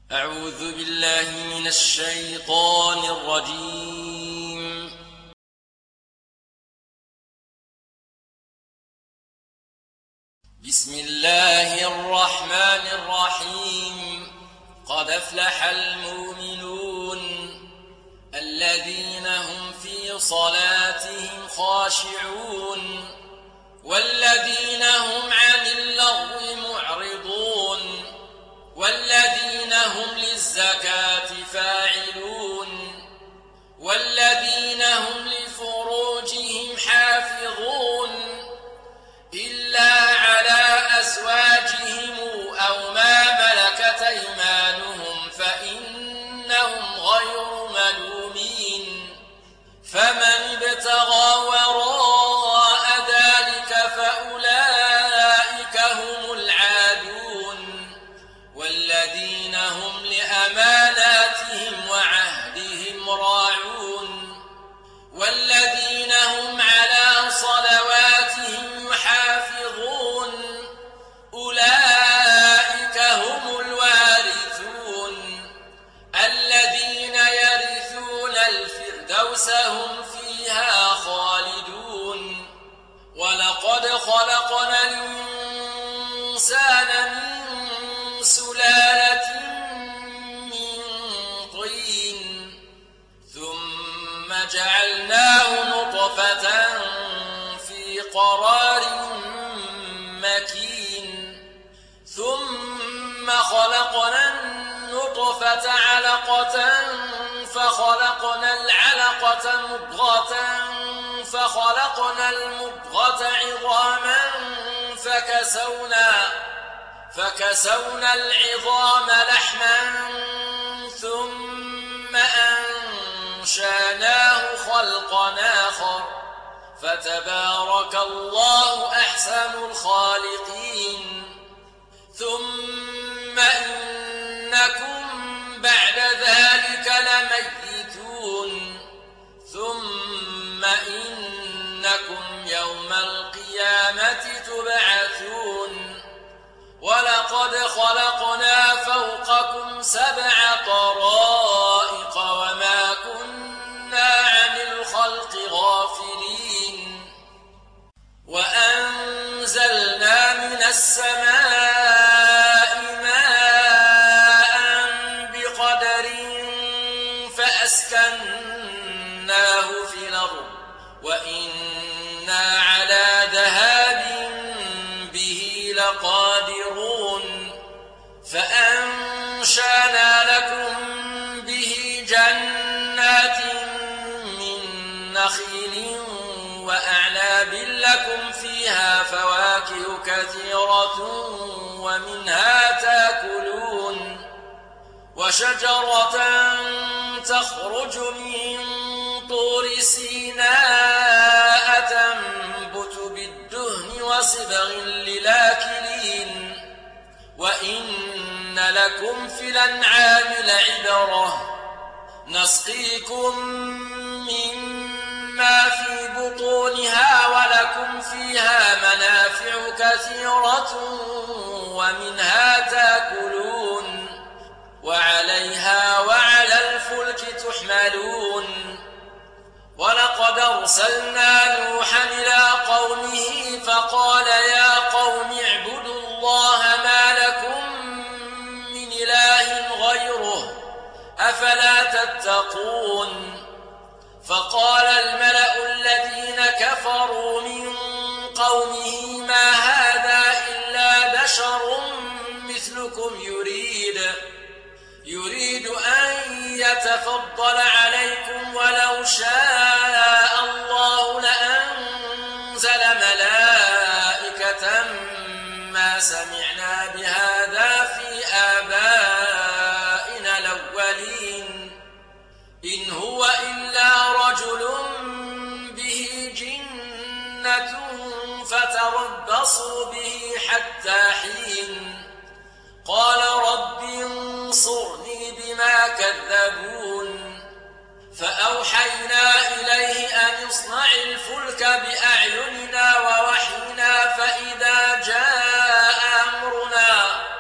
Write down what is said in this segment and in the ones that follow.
أعوذ بالله من الشيطان الرجيم. بسم الله الرحمن الرحيم. قد أفلح المؤمنون الذين هم في صلاتهم خاشعون والذين هم عن اللغو معرضون والذين هم للزكاة فاعلون والذين هم لفروجهم حافظون إلا على أزواجهم أو ما ملكت أيمانهم فإنهم غير ملومين. فمن ابتغى وراء ذلك فأولئك هم العادون والذين هم لأماناتهم وعهدهم راعون والذين هم على صلواتهم يحافظون أولئك هم الوارثون الذين يرثون الفردوس هم فيها خالدون. ولقد خلقنا الإنسان من سلالة من طين ثم جعلناه نطفة في قرار مكين ثم خلقنا النطفة علقة فخلقنا العلقة مضغة فخلقنا المضغة عظاما فكسونا العظام لحما ثم أنشأناه خلقا آخر فتبارك الله أحسن الخالقين. ثم إنكم بعد ذلك لميتون ثم إنكم يوم القيامة تبعثون. ولقد خلقنا فوقكم 7 طرائق وما كنا عن الخلق غافلين. وأنزلنا من السماء ماء بقدر فأسكناه في الأرض وإنا على ذهاب به لقادرون. فأنشأنا لكم به جنات من نخيل وأعناب لكم فيها فواكه كثيرة ومنها تأكلون وشجرة تخرج من طور سيناء تنبت بالدهن وصبغ للآكلين. وإن لكم في الأنعام لعبرة نسقيكم مما في بطونها ولكم فيها منافع كثيرة ومنها تأكلون وعليها وعلى الفلك تحملون. ولقد أرسلنا نوحا إلى قومه فقال يا قوم اعبدوا الله ما لكم من إله غيره أفلا تتقون. فقال الملأ الذين كفروا من قومه ما هذا إلا بشر مثلكم يريد أن يتفضل عليكم ولو شاء الله لأنزل ملائكة ما سمعنا بهذا في آبائنا الأولين إن هو إلا رجل به جنة فتربصوا به حتى حين. قال رب انصرني بما كذبون. فأوحينا إليه أن اصنع الفلك بأعيننا ووحينا فإذا جاء أمرنا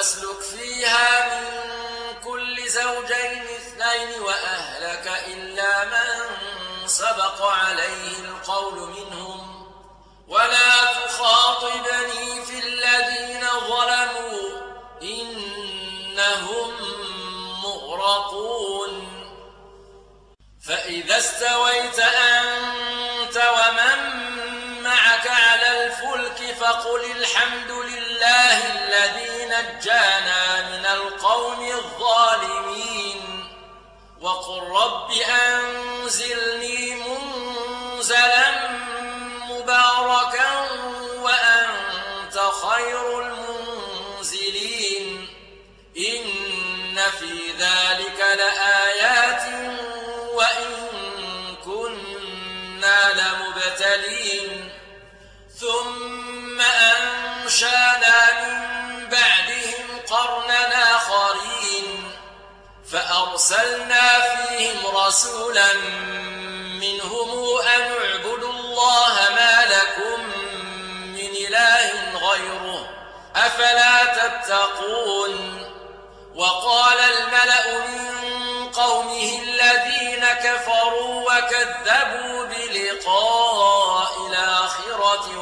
فاسلك فيها من كل زوجين اثنين وأهلك إلا من سبق عليه القول منهم ولا تخاطبني في الذين ظلموا إنهم مغرقون. فإذا استويت أنت ومن معك على الفلك فقل الحمد لله الذي نجانا من القوم الظالمين وقل رب أنزلني منزلا مباركا وأنت خير المنزلين. إن في ذلك لآيات وإن كنا لمبتلين. ثم أنشأنا من بعدهم قرنا آخرين فأرسلنا فيهم رسولا منهم أن اعبدوا الله ما لكم من إله غيره أفلا تتقون. وقال الملأ من قومه الذين كفروا وكذبوا بلقاء الآخرة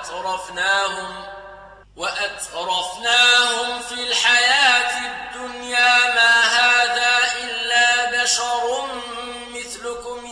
وأترفناهم في الحياة الدنيا ما هذا إلا بشر مثلكم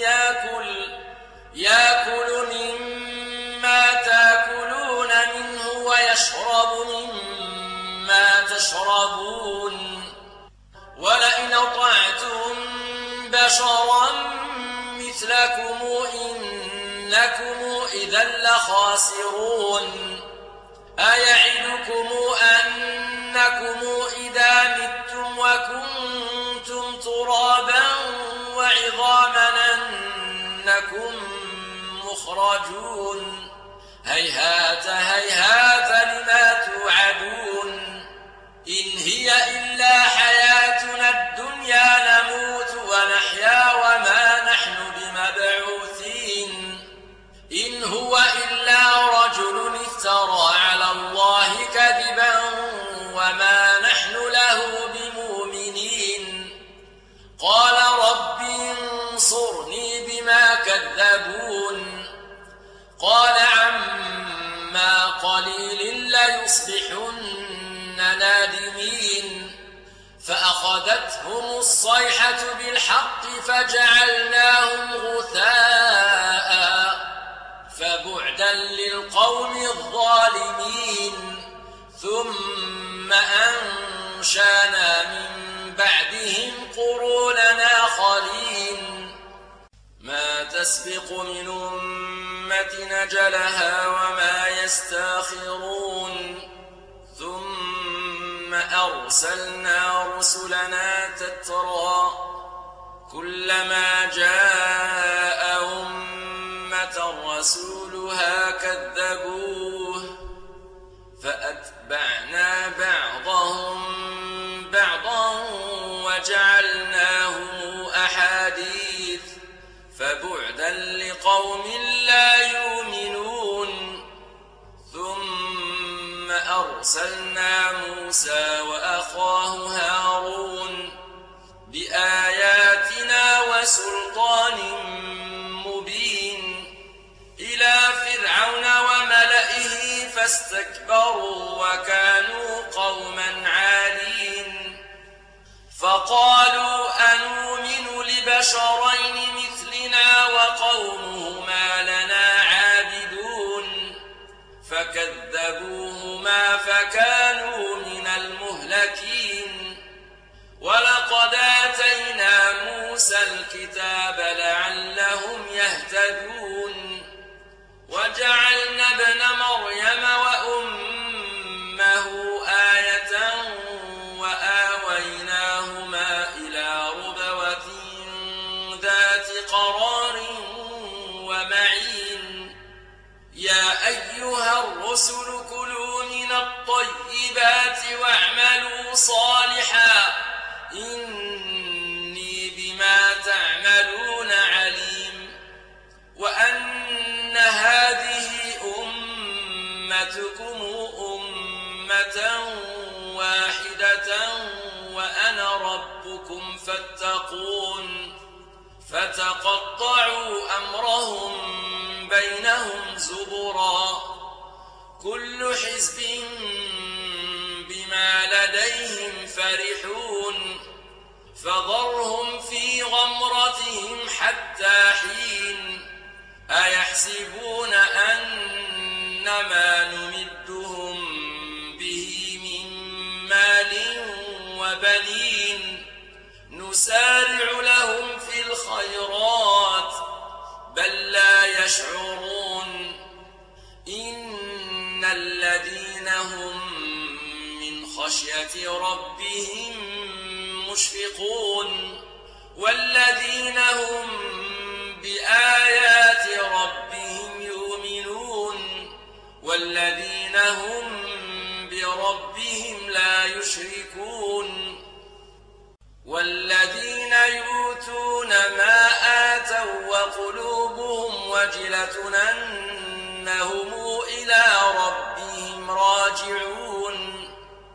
يأكل مما تأكلون منه ويشرب مما تشربون ولئن أطعتم بشرا مثلكم إنكم إذا لخاسرون. أيعدكم أنكم إذا متم وكنتم ترابا وعظاما أنكم مخرجون. هيهات هيهات لما توعدون. إن هي إلا حياتنا الدنيا نموت ونحيا وما نحن بمبعوثين. إن هو إلا رجل افترى على الله كذبا وما نحن له بمؤمنين. قال رب انصرني بما كذبون. قال عما قليل ليصبحن نادمين. فأخذتهم الصيحة بالحق فجعلناهم غثاء فبعدا للقوم الظالمين. ثم أنشأنا من بعدهم قرونا آخرين ما تسبق من أمة أجلها وما يستأخرون. ثم أرسلنا رسلنا تترى كلما جاء أمة رسولها كذبوه فأتبعنا بعضهم بعضا وجعلناهم أحاديث فبعدا لقوم لا يؤمنون. ثم أرسلنا موسى وأخاه هارون بآياتنا وسلطان مبين إلى فرعون وملئه فاستكبروا وكانوا قوما عالين. فقالوا أنؤمن لبشرين مثلنا وقومهما لنا عابدون فكذبوهما فكانوا من المهلكين. ولقد آتينا موسى الكتاب لعلهم يهتدون. وجعلنا ابن مريم وأمه آية وآويناهما إلى ربوة ذات قرار ومعين. يا أيها الرسل كلوا من الطيبات واعملوا صالحا إني بما تعملون عليم. وأن هذه أمتكم أمة واحدة فتقطعوا أمرهم بينهم زبرا كل حزب بما لديهم فرحون فذرهم في غمرتهم حتى حين أيحسبون أن ما نمدهم به من مال وبنين نسارع لهم في الخيرات بل لا يشعرون إن الذين هم من خشية ربهم مشفقون والذين هم بآيات ربهم يؤمنون والذين هم بربهم لا يشركون والذين يؤتون ما آتوا وقلوبهم وجلة أنهم إلى ربهم راجعون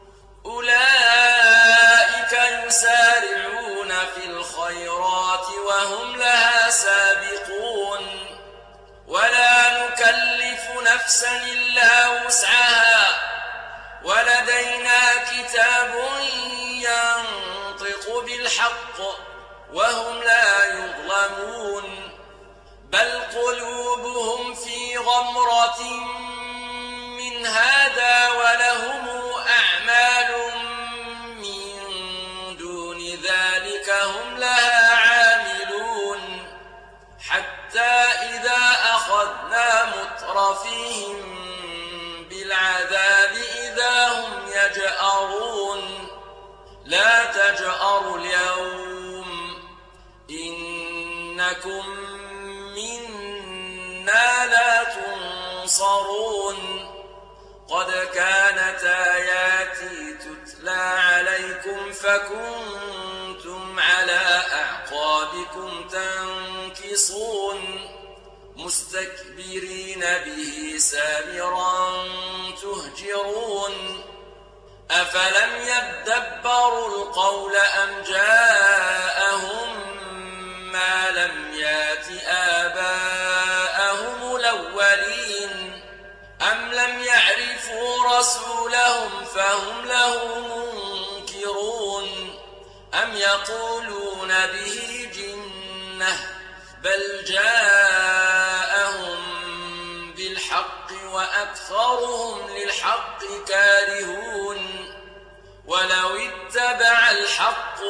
أولئك يسارعون في الخيرات وهم لها سابقون ولا نكلف نفسا إلا وسعها ولدينا كتاب ينطق بالحق وهم لا يظلمون بل قلوبهم في غمرة من هذا ولهم أعمال من دون ذلك هم لها عاملون حتى إذا أخذنا مترفيهم بالعذاب إذا هم يجأرون لا تجأروا اليوم إنكم منا لا تنصرون قد كانت آياتي تتلى عليكم فكنتم على أعقابكم تنكصون مستكبرين به سامرا تهجرون أفلم يدبروا القول أم جاءهم ما لم يات آباءهم الأولين أم لم يعرفوا رسولهم فهم له منكرون أم يقولون به جنة بل جاءهم بالحق وأكثرهم للحق كارهون ولو اتبع الحق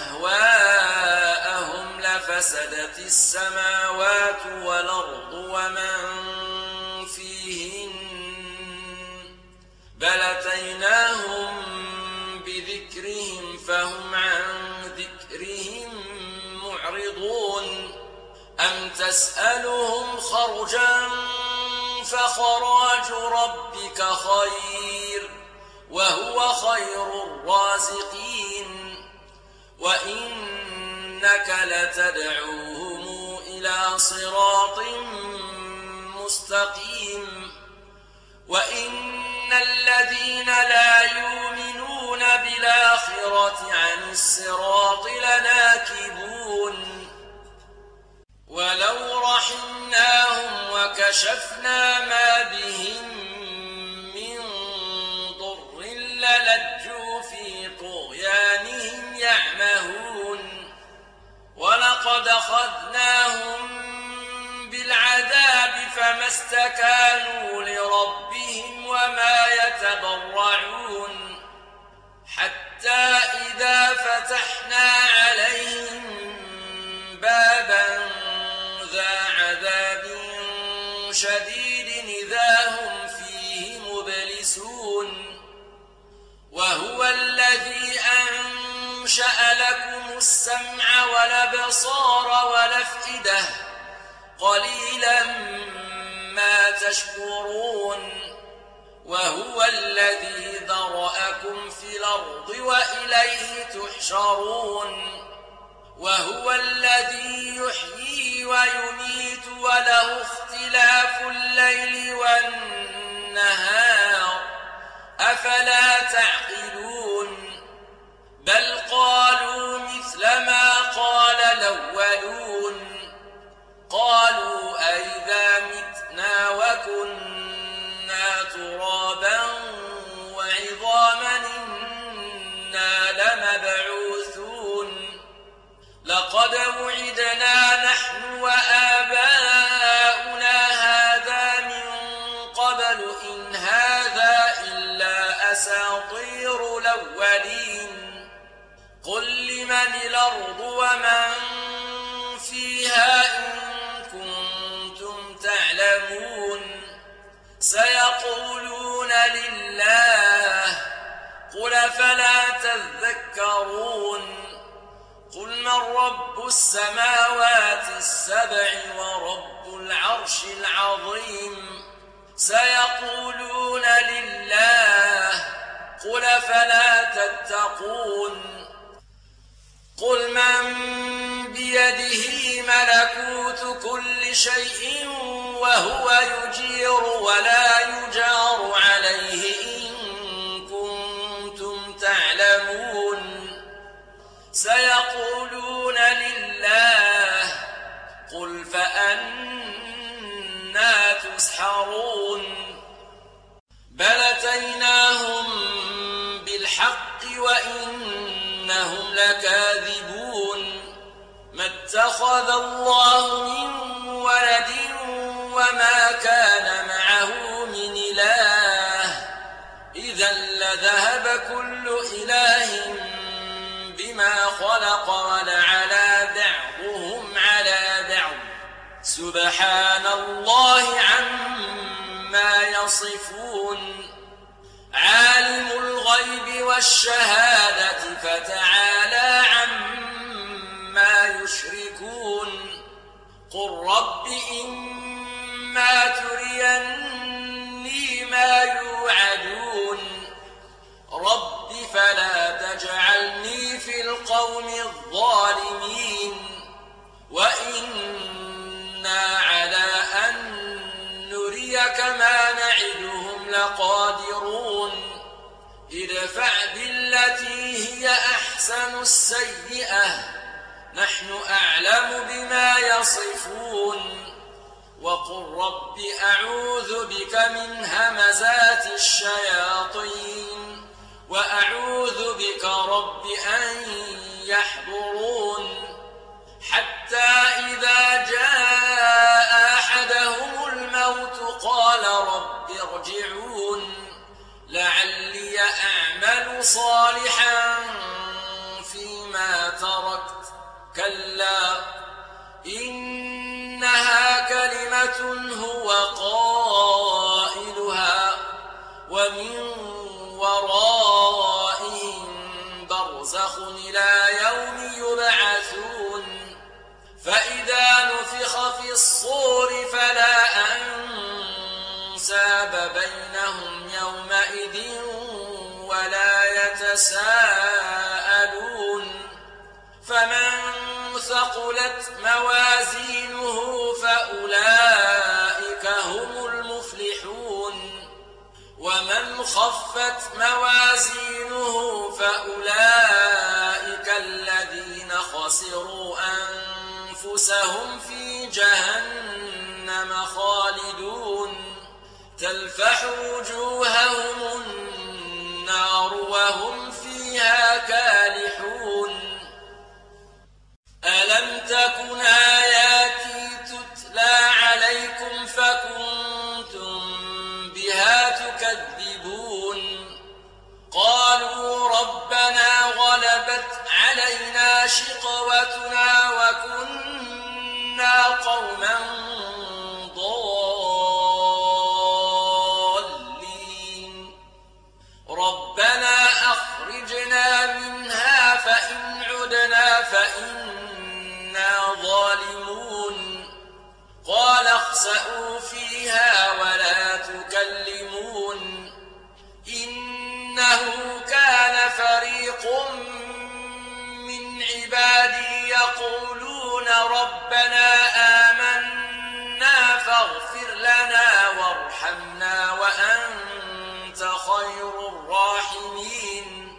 أهواءهم لفسدت السماوات والأرض ومن فيهن بل أتيناهم بذكرهم فهم عن ذكرهم معرضون أم تسألهم خرجا فخراج ربك خير وهو خير الرازقين وإنك لتدعوهم إلى صراط مستقيم وإن الذين لا يؤمنون بالآخرة عن الصراط لناكبون ولو رحمناهم وكشفنا ما بهم من ضر للجوا في طغيانهم يعمهون ولقد أخذناهم بالعذاب فما استكانوا لربهم وما يتضرعون حتى إذا فتحنا عليهم بابا ذا عذاب شديد إذا هم فيه مبلسون وهو الذي أنشأ لكم السمع والأبصار والأفئدة قليلا ما تشكرون وهو الذي ذرأكم في الأرض وإليه تحشرون وهو الذي يحيي ويميت وله اختلاف الليل والنهار أفلا تعقلون بل قالوا مثل ما قال الأولون وعدنا نحن وآباؤنا هذا من قبل إن هذا إلا أساطير الأولين قل لمن الأرض ومن فيها إن كنتم تعلمون سيقولون لله قل فلا تذكرون قل من رب السماوات السبع ورب العرش العظيم سيقولون لله قل فلا تتقون قل من بيده ملكوت كل شيء وهو يجير ولا يجار عليه إن كنتم تعلمون سيقولون لله قل فأنى تسحرون بل أتيناهم بالحق وإنهم لكاذبون ما اتخذ الله من ولد وما كان معه من إله إذا لذهب كل إله بما خلق ولعلى بعضهم على بعض سبحان الله عما يصفون عالم الغيب والشهادة فتعالى عما يشركون قل رب إما تريني ما يوعدون رب فلا تجعلني في القوم الظالمين وإنا على أن نريك ما نعدهم لقادرون ادفع بالتي هي أحسن السيئة نحن أعلم بما يصفون وقل رب أعوذ بك من همزات الشياطين وأعوذ بك رب أن يحضرون حتى إذا جاء أحدهم الموت قال رب ارجعون لعلي أعمل صالحا فيما تركت كلا إنها كلمة هو قائلها ومن ورائهم برزخ إلى يوم يبعثون فإذا نفخ في الصور فلا أنساب بينهم يومئذ ولا يتساءلون فمن ثقلت موازينه فأولئك هم المفلحون ومن خفت موازينه فأولئك الذين خسروا أنفسهم في جهنم خالدون تلفح وجوههم النار وهم فيها كالحون ألم تكن آياتي تتلى عليكم فكنتم بها تكذبون قالوا ربنا غلبت علينا شقوتنا وكنا قوما ضالين ربنا أخرجنا منها فإن عدنا فإنا ظالمون قال اخسئوا فيها ولا تكلمون إنه كان فريق من عبادي يقولون ربنا آمنا فاغفر لنا وارحمنا وأنت خير الراحمين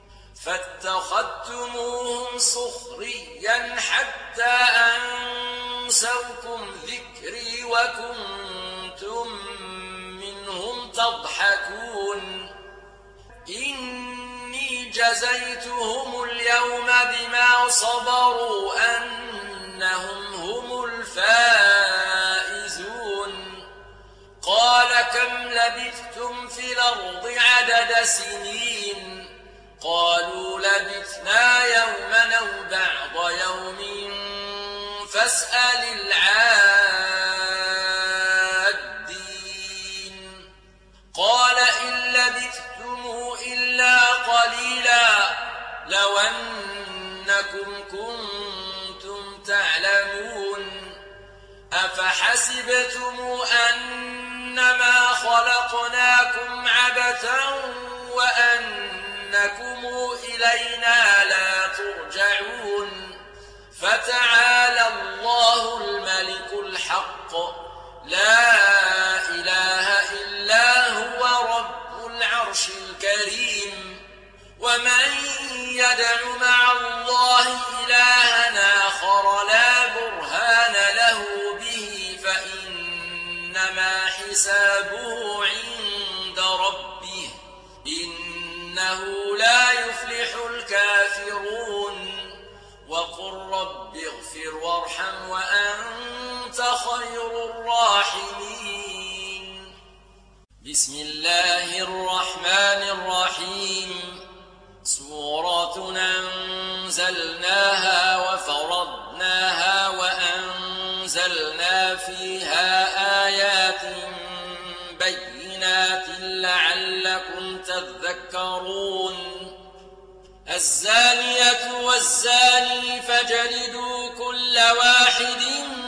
فاتخذتموهم سخريا حتى أنسوكم ذكري وكنتم منهم تضحكون إني جزيتهم اليوم بما صبروا أن لبثتم في الأرض عدد سنين قالوا لبثنا يوما أو بعض يوم فاسأل العادين قال إن لبثتم إلا قليلا لو أنكم كنتم تعلمون أفحسبتم أنما خلقناكم عبثا وأنكم إلينا لا ترجعون فتعالى الله الملك الحق لا إله إلا هو رب العرش الكريم ومن يدع مع الله إلها آخر لا برهان له به فإنما حسابه عند ربه إنه لا يفلح الكافرون وقل رب اغفر وارحم وأنت خير الراحمين بسم الله الرحمن الرحيم سورة أنزلناها وفرضناها وأنزلنا فيها آيات بينات لعلكم تذكرون الزانية والزاني فاجلدوا كل واحد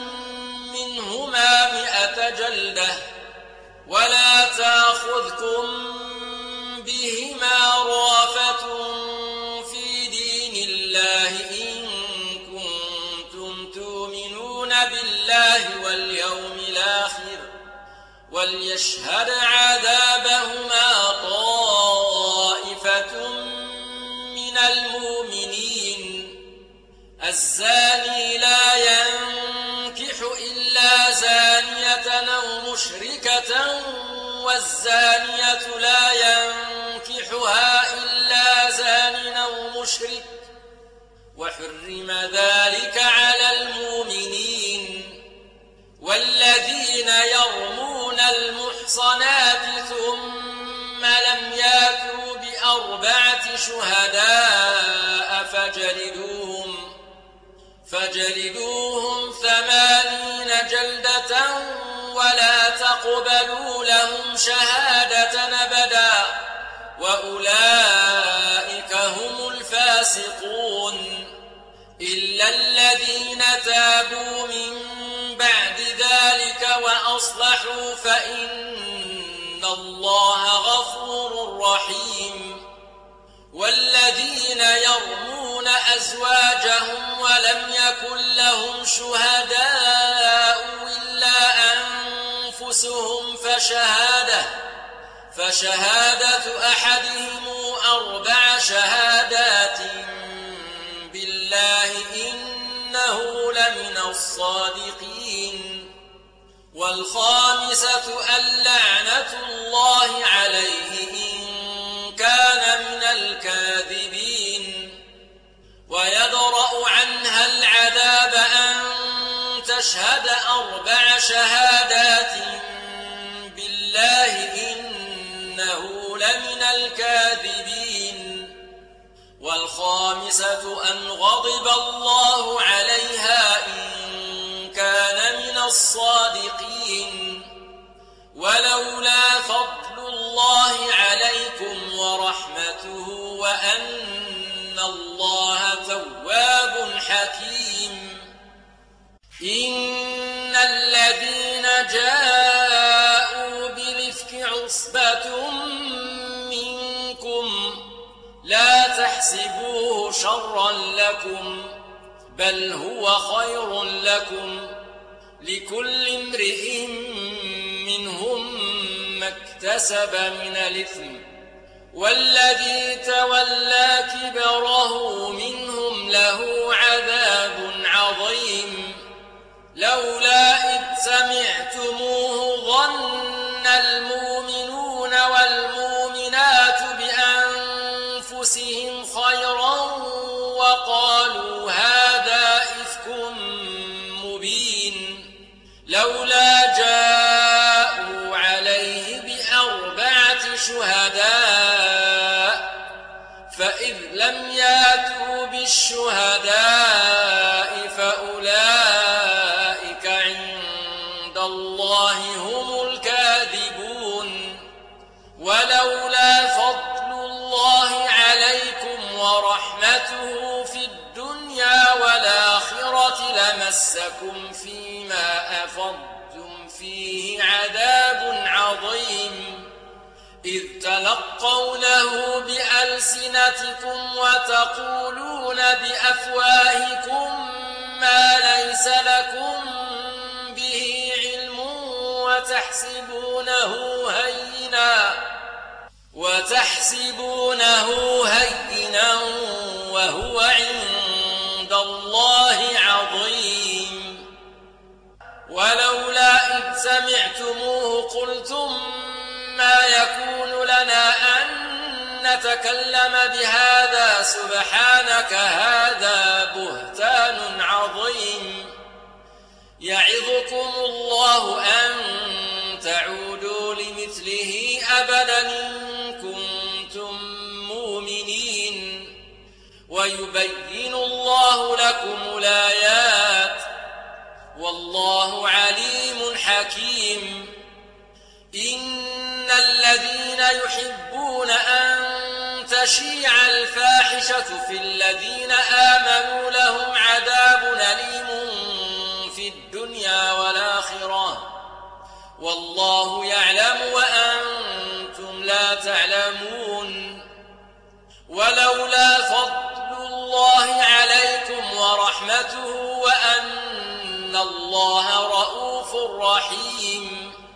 منهما 100 جلدة ولا تأخذكم بهما رأفة في دين الله إن كنتم تؤمنون بالله واليوم الآخر وليشهد عذابهما طائفة من المؤمنين الزاني لا ينكح إلا زانية أو مشركة والزانية لا ينكحها إلا زان أو مشرك وحرم ذلك على المؤمنين والذين يرمون المحصنات ثم لم ياتوا ب4 شهداء فجلدوهم 80 جلدة ولا تقبلوا لهم شهادة أبدا وأولئك هم الفاسقون إلا الذين تابوا من بعد ذلك وأصلحوا فإن الله غفور رحيم والذين يرمون أزواجهم ولم يكن لهم شهداء إلا أنفسهم فشهادة أحدهم 4 شهادات بالله إنه لمن الصادقين والخامسة اللعنة الله عليه إن كان من الكاذبين ويدرأ عنها العذاب أن تشهد 4 شهادات بالله إنه لمن الكاذبين والخامسة أن غضب الله عليها إن كان من الصادقين ولولا فضل الله عليكم ورحمته وأن الله تواب حكيم إن الذين جاءوا بالإفك عصبة منكم لا تحسبوه شرا لكم بل هو خير لكم لكل امرئ منهم ما اكتسب من الإثم والذي تولى كبره منهم له عذاب عظيم لولا إذ سمعتموه ظن المؤمنون والمؤمنات بأنفسهم خيرا وقالوا هذا إفك مبين لولا جاءوا عليه الشهداء فأولئك عند الله هم الكاذبون. ولولا فضل الله عليكم ورحمته في الدنيا والآخرة لمسكم فيما أفضتم فيه عذاب عظيم، إذ تلقونه بألسنتكم وتقولون بأفواهكم ما ليس لكم به علم وتحسبونه هينا وهو عند الله عظيم. ولولا إذ سمعتموه قلتم ما يكون لنا أن نتكلم بهذا سبحانك هذا بهتان عظيم. يعظكم الله أن تعودوا لمثله أبدا إن كنتم مؤمنين، ويبين الله لكم الآيات والله عليم حكيم. إن الذين يحبون أن تشيع الفاحشة في الذين آمنوا لهم عذاب أليم في الدنيا والآخرة والله يعلم وأنتم لا تعلمون. ولولا فضل الله عليكم ورحمته وأن الله رؤوف رحيم